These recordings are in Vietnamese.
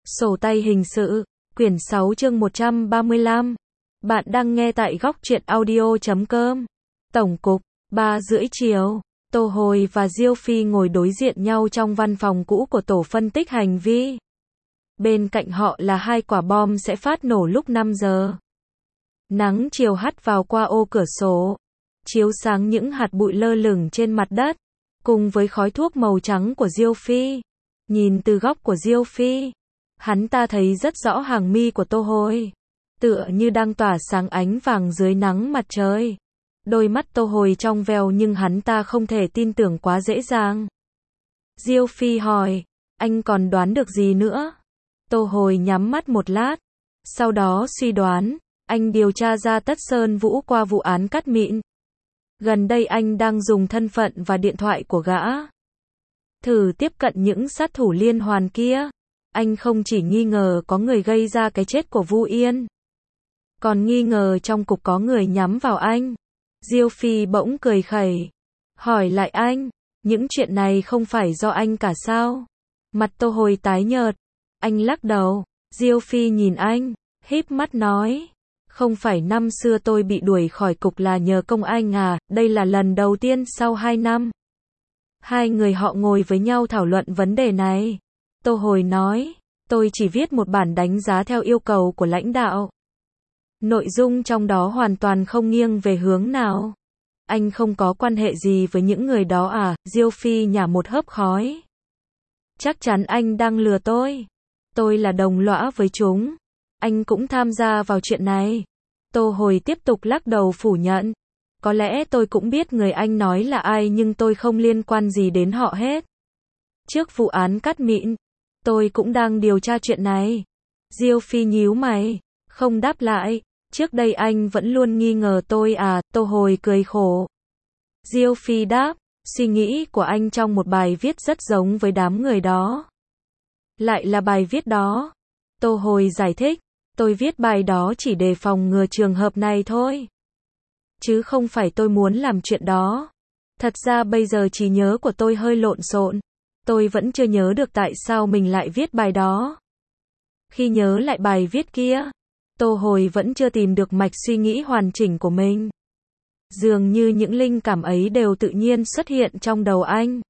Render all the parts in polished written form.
Sổ tay hình sự, quyển 6 chương 135. Bạn đang nghe tại góc truyện audio.com. Tổng cục, 3:30 chiều. Tô Hồi và Diêu Phi ngồi đối diện nhau trong văn phòng cũ của tổ phân tích hành vi. Bên cạnh họ là hai quả bom sẽ phát nổ lúc 5 giờ. Nắng chiều hắt vào qua ô cửa sổ, chiếu sáng những hạt bụi lơ lửng trên mặt đất, cùng với khói thuốc màu trắng của Diêu Phi. Nhìn từ góc của Diêu Phi, hắn ta thấy rất rõ hàng mi của Tô Hồi, tựa như đang tỏa sáng ánh vàng dưới nắng mặt trời. Đôi mắt Tô Hồi trong veo nhưng hắn ta không thể tin tưởng quá dễ dàng. Diêu Phi hỏi, anh còn đoán được gì nữa? Tô Hồi nhắm mắt một lát, sau đó suy đoán, anh điều tra ra Tất Sơn Vũ qua vụ án cắt mịn. Gần đây anh đang dùng thân phận và điện thoại của gã thử tiếp cận những sát thủ liên hoàn kia. Anh không chỉ nghi ngờ có người gây ra cái chết của Vu Yên, còn nghi ngờ trong cục có người nhắm vào anh. Diêu Phi bỗng cười khẩy, hỏi lại anh, những chuyện này không phải do anh cả sao? Mặt Tô Hồi tái nhợt, anh lắc đầu. Diêu Phi nhìn anh, híp mắt nói, không phải năm xưa tôi bị đuổi khỏi cục là nhờ công anh à, đây là lần đầu tiên sau 2 năm. Hai người họ ngồi với nhau thảo luận vấn đề này. Tô Hồi nói, tôi chỉ viết một bản đánh giá theo yêu cầu của lãnh đạo. Nội dung trong đó hoàn toàn không nghiêng về hướng nào. Anh không có quan hệ gì với những người đó à? Diêu Phi nhả một hớp khói. Chắc chắn anh đang lừa tôi. Tôi là đồng lõa với chúng. Anh cũng tham gia vào chuyện này. Tô Hồi tiếp tục lắc đầu phủ nhận. Có lẽ tôi cũng biết người anh nói là ai nhưng tôi không liên quan gì đến họ hết. Trước vụ án cắt mịn, tôi cũng đang điều tra chuyện này. Diêu Phi nhíu mày, không đáp lại. Trước đây anh vẫn luôn nghi ngờ tôi à? Tô Hồi cười khổ. Diêu Phi đáp, suy nghĩ của anh trong một bài viết rất giống với đám người đó. Lại là bài viết đó. Tô Hồi giải thích, tôi viết bài đó chỉ để phòng ngừa trường hợp này thôi. Chứ không phải tôi muốn làm chuyện đó. Thật ra bây giờ trí nhớ của tôi hơi lộn xộn. Tôi vẫn chưa nhớ được tại sao mình lại viết bài đó. Khi nhớ lại bài viết kia, Tô Hồi vẫn chưa tìm được mạch suy nghĩ hoàn chỉnh của mình. Dường như những linh cảm ấy đều tự nhiên xuất hiện trong đầu anh.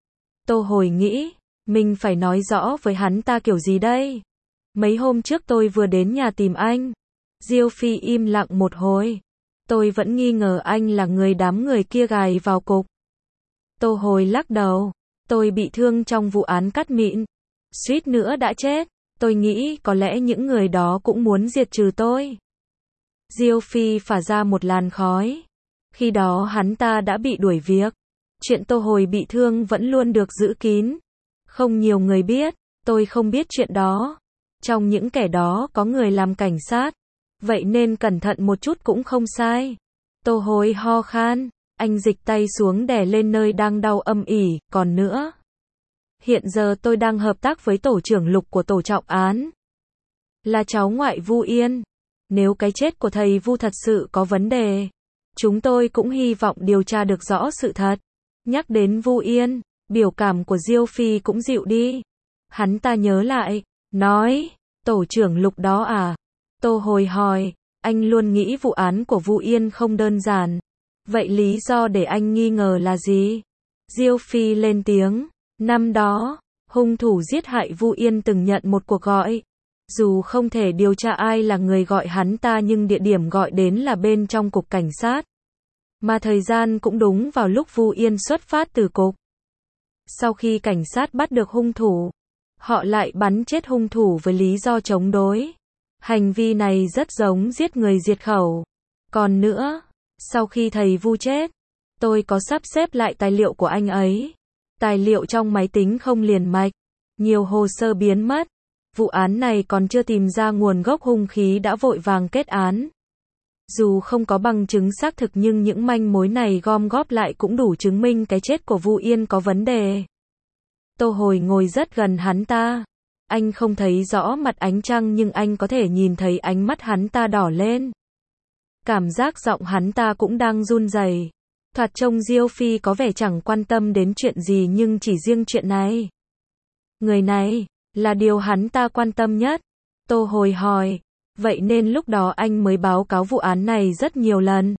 Tô Hồi nghĩ, mình phải nói rõ với hắn ta kiểu gì đây? Mấy hôm trước tôi vừa đến nhà tìm anh. Diêu Phi im lặng một hồi. Tôi vẫn nghi ngờ anh là người đám người kia gài vào cục. Tô Hồi lắc đầu. Tôi bị thương trong vụ án cắt mịn, suýt nữa đã chết. Tôi nghĩ có lẽ những người đó cũng muốn diệt trừ tôi. Diêu Phi phả ra một làn khói. Khi đó hắn ta đã bị đuổi việc. Chuyện Tô Hồi bị thương vẫn luôn được giữ kín. Không nhiều người biết. Tôi không biết chuyện đó. Trong những kẻ đó có người làm cảnh sát. Vậy nên cẩn thận một chút cũng không sai. Tô Hồi ho khan. Anh dịch tay xuống đè lên nơi đang đau âm ỉ. Còn nữa, hiện giờ tôi đang hợp tác với tổ trưởng Lục của tổ trọng án. Là cháu ngoại Vu Yên. Nếu cái chết của thầy Vu thật sự có vấn đề, chúng tôi cũng hy vọng điều tra được rõ sự thật. Nhắc đến Vu Yên, biểu cảm của Diêu Phi cũng dịu đi. Hắn ta nhớ lại, nói, tổ trưởng Lục đó à? Tô Hồi hỏi, anh luôn nghĩ vụ án của Vu Yên không đơn giản. Vậy lý do để anh nghi ngờ là gì? Diêu Phi lên tiếng, năm đó, hung thủ giết hại Vu Yên từng nhận một cuộc gọi. Dù không thể điều tra ai là người gọi hắn ta nhưng địa điểm gọi đến là bên trong cục cảnh sát. Mà thời gian cũng đúng vào lúc Vu Yên xuất phát từ cục. Sau khi cảnh sát bắt được hung thủ, họ lại bắn chết hung thủ với lý do chống đối. Hành vi này rất giống giết người diệt khẩu. Còn nữa, sau khi thầy Vu chết, tôi có sắp xếp lại tài liệu của anh ấy. Tài liệu trong máy tính không liền mạch, nhiều hồ sơ biến mất. Vụ án này còn chưa tìm ra nguồn gốc hung khí đã vội vàng kết án. Dù không có bằng chứng xác thực nhưng những manh mối này gom góp lại cũng đủ chứng minh cái chết của Vu Yên có vấn đề. Tô Hồi ngồi rất gần hắn ta. Anh không thấy rõ mặt ánh trăng nhưng anh có thể nhìn thấy ánh mắt hắn ta đỏ lên. Cảm giác giọng hắn ta cũng đang run rẩy. Thoạt trông Diêu Phi có vẻ chẳng quan tâm đến chuyện gì nhưng chỉ riêng chuyện này. Người này, là điều hắn ta quan tâm nhất. Tô Hồi hỏi, vậy nên lúc đó anh mới báo cáo vụ án này rất nhiều lần.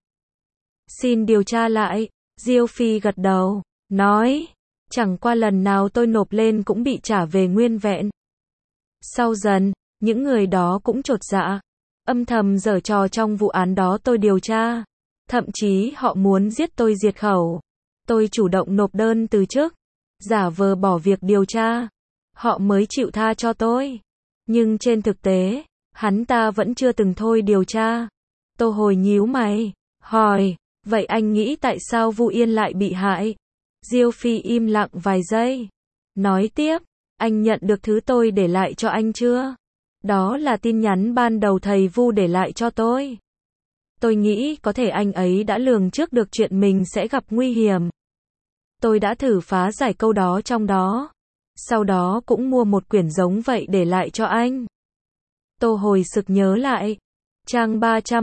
Xin điều tra lại, Diêu Phi gật đầu, nói, chẳng qua lần nào tôi nộp lên cũng bị trả về nguyên vẹn. Sau dần, những người đó cũng chột dạ, âm thầm giở trò trong vụ án đó tôi điều tra. Thậm chí họ muốn giết tôi diệt khẩu. Tôi chủ động nộp đơn từ chức, giả vờ bỏ việc điều tra. Họ mới chịu tha cho tôi. Nhưng trên thực tế, hắn ta vẫn chưa từng thôi điều tra. Tô Hồi nhíu mày, hỏi, vậy anh nghĩ tại sao Vu Yên lại bị hại? Diêu Phi im lặng vài giây. Nói tiếp, anh nhận được thứ tôi để lại cho anh chưa? Đó là tin nhắn ban đầu thầy Vu để lại cho tôi. Tôi nghĩ có thể anh ấy đã lường trước được chuyện mình sẽ gặp nguy hiểm. Tôi đã thử phá giải câu đó trong đó. Sau đó cũng mua một quyển giống vậy để lại cho anh. Tô Hồi sực nhớ lại. Trang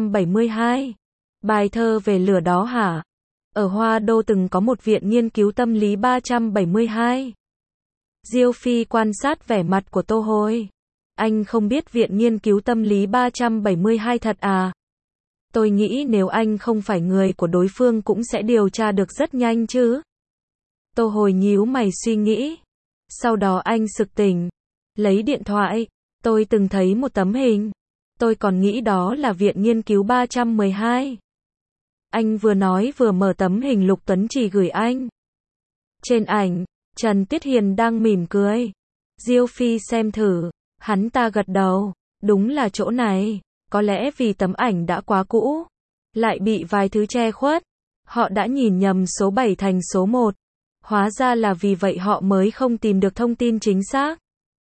372. Bài thơ về lửa đó hả? Ở Hoa Đô từng có một viện nghiên cứu tâm lý 372. Diêu Phi quan sát vẻ mặt của Tô Hồi. Anh không biết viện nghiên cứu tâm lý 372 thật à? Tôi nghĩ nếu anh không phải người của đối phương cũng sẽ điều tra được rất nhanh chứ. Tô Hồi nhíu mày suy nghĩ. Sau đó anh sực tỉnh. Lấy điện thoại. Tôi từng thấy một tấm hình. Tôi còn nghĩ đó là viện nghiên cứu 312. Anh vừa nói vừa mở tấm hình Lục Tuấn Trì gửi anh. Trên ảnh, Trần Tiết Hiền đang mỉm cười. Diêu Phi xem thử. Hắn ta gật đầu. Đúng là chỗ này. Có lẽ vì tấm ảnh đã quá cũ. Lại bị vài thứ che khuất. Họ đã nhìn nhầm số 7 thành số 1. Hóa ra là vì vậy họ mới không tìm được thông tin chính xác.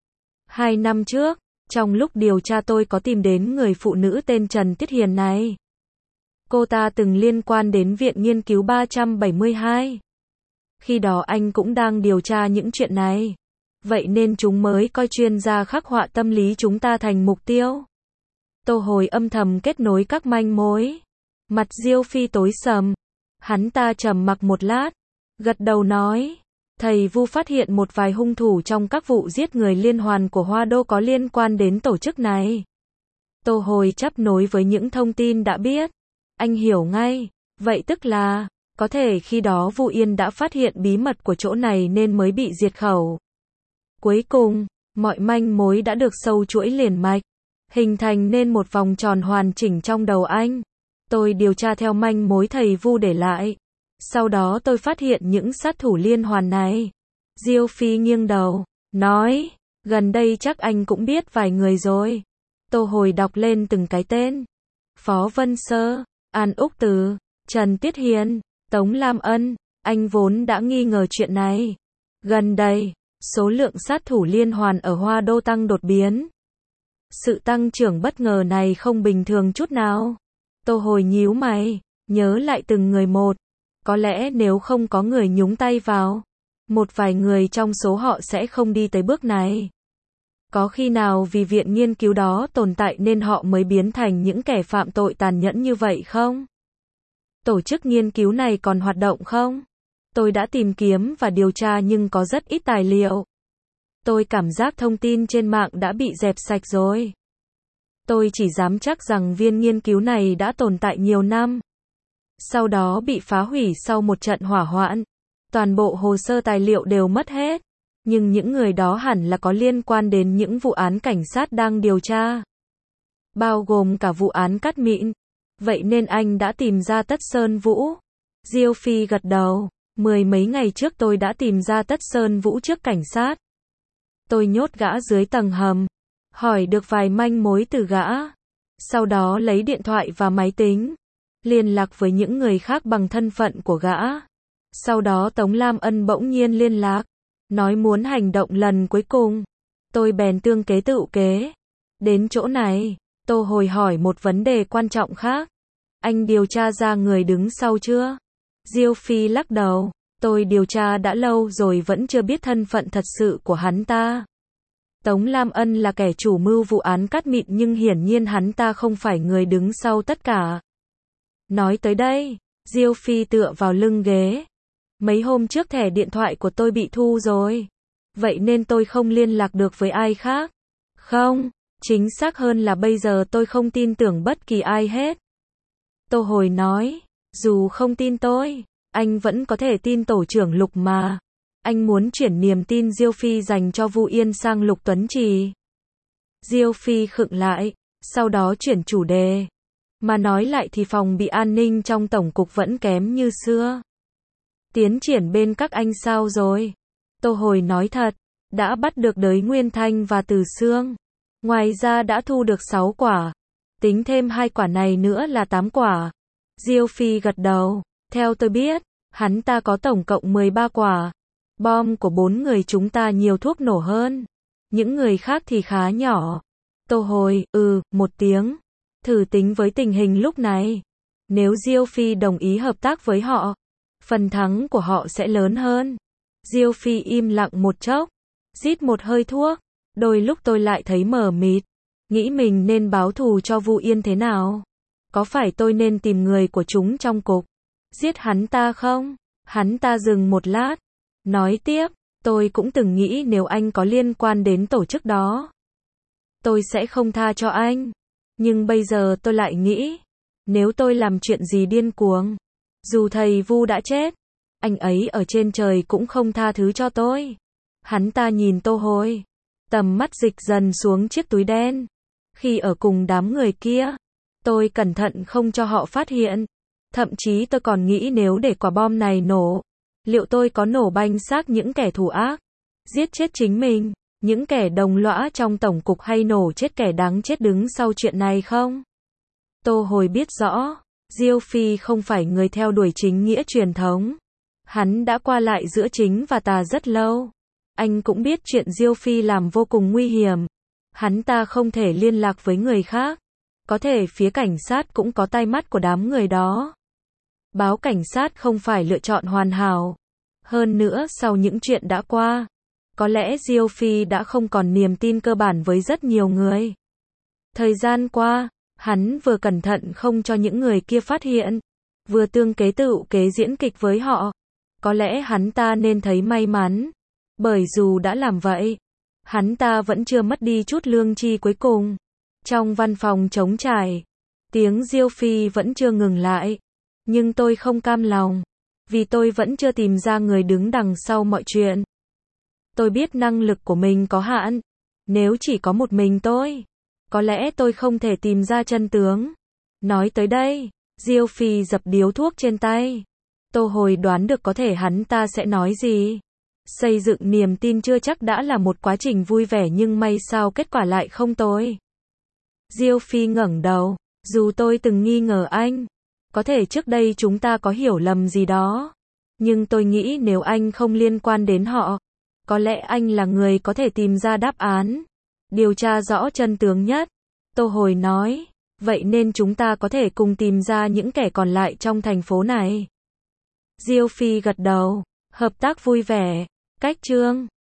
2 năm trước, trong lúc điều tra tôi có tìm đến người phụ nữ tên Trần Tiết Hiền này. Cô ta từng liên quan đến viện nghiên cứu 372. Khi đó anh cũng đang điều tra những chuyện này. Vậy nên chúng mới coi chuyên gia khắc họa tâm lý chúng ta thành mục tiêu. Tô Hồi âm thầm kết nối các manh mối. Mặt Diêu Phi tối sầm. Hắn ta trầm mặc một lát. Gật đầu nói. Thầy Vu phát hiện một vài hung thủ trong các vụ giết người liên hoàn của Hoa Đô có liên quan đến tổ chức này. Tô Hồi chấp nối với những thông tin đã biết. Anh hiểu ngay. Vậy tức là, có thể khi đó Vu Yên đã phát hiện bí mật của chỗ này nên mới bị diệt khẩu. Cuối cùng, mọi manh mối đã được sâu chuỗi liền mạch. Hình thành nên một vòng tròn hoàn chỉnh trong đầu anh. Tôi điều tra theo manh mối thầy Vu để lại. Sau đó tôi phát hiện những sát thủ liên hoàn này. Diêu Phi nghiêng đầu, nói, gần đây chắc anh cũng biết vài người rồi. Tô Hồi đọc lên từng cái tên. Phó Vân Sơ, An Úc Từ, Trần Tiết Hiền, Tống Lam Ân. Anh vốn đã nghi ngờ chuyện này. Gần đây, số lượng sát thủ liên hoàn ở Hoa Đô tăng đột biến. Sự tăng trưởng bất ngờ này không bình thường chút nào. Tô Hồi nhíu mày, nhớ lại từng người một. Có lẽ nếu không có người nhúng tay vào, một vài người trong số họ sẽ không đi tới bước này. Có khi nào vì viện nghiên cứu đó tồn tại nên họ mới biến thành những kẻ phạm tội tàn nhẫn như vậy không? Tổ chức nghiên cứu này còn hoạt động không? Tôi đã tìm kiếm và điều tra nhưng có rất ít tài liệu. Tôi cảm giác thông tin trên mạng đã bị dẹp sạch rồi. Tôi chỉ dám chắc rằng viên nghiên cứu này đã tồn tại nhiều năm. Sau đó bị phá hủy sau một trận hỏa hoạn. Toàn bộ hồ sơ tài liệu đều mất hết. Nhưng những người đó hẳn là có liên quan đến những vụ án cảnh sát đang điều tra. Bao gồm cả vụ án Cát Mịn. Vậy nên anh đã tìm ra Tất Sơn Vũ. Diêu Phi gật đầu. 10 mấy ngày trước tôi đã tìm ra Tất Sơn Vũ trước cảnh sát. Tôi nhốt gã dưới tầng hầm. Hỏi được vài manh mối từ gã. Sau đó lấy điện thoại và máy tính. Liên lạc với những người khác bằng thân phận của gã. Sau đó Tống Lam Ân bỗng nhiên liên lạc. Nói muốn hành động lần cuối cùng. Tôi bèn tương kế tựu kế. Đến chỗ này, Tô Hồi hỏi một vấn đề quan trọng khác. Anh điều tra ra người đứng sau chưa? Diêu Phi lắc đầu. Tôi điều tra đã lâu rồi vẫn chưa biết thân phận thật sự của hắn ta. Tống Lam Ân là kẻ chủ mưu vụ án Cát Mịn nhưng hiển nhiên hắn ta không phải người đứng sau tất cả. Nói tới đây, Diêu Phi tựa vào lưng ghế. Mấy hôm trước thẻ điện thoại của tôi bị thu rồi. vậy nên tôi không liên lạc được với ai khác. Không, chính xác hơn là bây giờ tôi không tin tưởng bất kỳ ai hết. Tô Hồi nói, dù không tin tôi, anh vẫn có thể tin tổ trưởng Lục mà. Anh muốn chuyển niềm tin Diêu Phi dành cho Vu Yên sang Lục Tuấn Trì. Diêu Phi khựng lại, sau đó chuyển chủ đề. Mà nói lại thì phòng bị an ninh trong tổng cục vẫn kém như xưa. Tiến triển bên các anh sao rồi? Tô Hồi nói thật, đã bắt được Đới Nguyên Thanh và Từ Sương. Ngoài ra đã thu được 6 quả. Tính thêm 2 quả này nữa là 8 quả. Diêu Phi gật đầu. Theo tôi biết, hắn ta có tổng cộng 13 quả. Bom của 4 người chúng ta nhiều thuốc nổ hơn. Những người khác thì khá nhỏ. Tô Hồi, một tiếng. Thử tính với tình hình lúc này. Nếu Diêu Phi đồng ý hợp tác với họ, phần thắng của họ sẽ lớn hơn. Diêu Phi im lặng một chốc, rít một hơi thuốc. Đôi lúc tôi lại thấy mờ mịt, nghĩ mình nên báo thù cho Vu Yên thế nào. Có phải tôi nên tìm người của chúng trong cục, giết hắn ta không? Hắn ta dừng một lát, nói tiếp, tôi cũng từng nghĩ nếu anh có liên quan đến tổ chức đó, tôi sẽ không tha cho anh. Nhưng bây giờ tôi lại nghĩ, nếu tôi làm chuyện gì điên cuồng, dù thầy Vu đã chết, anh ấy ở trên trời cũng không tha thứ cho tôi. Hắn ta nhìn Tô Hồi, tầm mắt dịch dần xuống chiếc túi đen. Khi ở cùng đám người kia, tôi cẩn thận không cho họ phát hiện. Thậm chí tôi còn nghĩ nếu để quả bom này nổ, liệu tôi có nổ banh xác những kẻ thù ác, giết chết chính mình, những kẻ đồng lõa trong tổng cục hay nổ chết kẻ đáng chết đứng sau chuyện này không? Tô Hồi biết rõ, Diêu Phi không phải người theo đuổi chính nghĩa truyền thống. Hắn đã qua lại giữa chính và tà rất lâu. Anh cũng biết chuyện Diêu Phi làm vô cùng nguy hiểm. Hắn ta không thể liên lạc với người khác. Có thể phía cảnh sát cũng có tai mắt của đám người đó. Báo cảnh sát không phải lựa chọn hoàn hảo. Hơn nữa sau những chuyện đã qua, có lẽ Diêu Phi đã không còn niềm tin cơ bản với rất nhiều người. Thời gian qua, hắn vừa cẩn thận không cho những người kia phát hiện, vừa tương kế tựu kế diễn kịch với họ. Có lẽ hắn ta nên thấy may mắn, bởi dù đã làm vậy, hắn ta vẫn chưa mất đi chút lương tri cuối cùng. Trong văn phòng trống trải, tiếng Diêu Phi vẫn chưa ngừng lại, nhưng tôi không cam lòng, vì tôi vẫn chưa tìm ra người đứng đằng sau mọi chuyện. Tôi biết năng lực của mình có hạn, nếu chỉ có một mình tôi, có lẽ tôi không thể tìm ra chân tướng. Nói tới đây, Diêu Phi dập điếu thuốc trên tay. Tô Hồi đoán được có thể hắn ta sẽ nói gì. Xây dựng niềm tin chưa chắc đã là một quá trình vui vẻ, nhưng may sao kết quả lại không tồi. Diêu Phi ngẩng đầu, dù tôi từng nghi ngờ anh, có thể trước đây chúng ta có hiểu lầm gì đó, nhưng tôi nghĩ nếu anh không liên quan đến họ, có lẽ anh là người có thể tìm ra đáp án, điều tra rõ chân tướng nhất. Tô Hồi nói, vậy nên chúng ta có thể cùng tìm ra những kẻ còn lại trong thành phố này. Diêu Phi gật đầu, hợp tác vui vẻ, cách chương.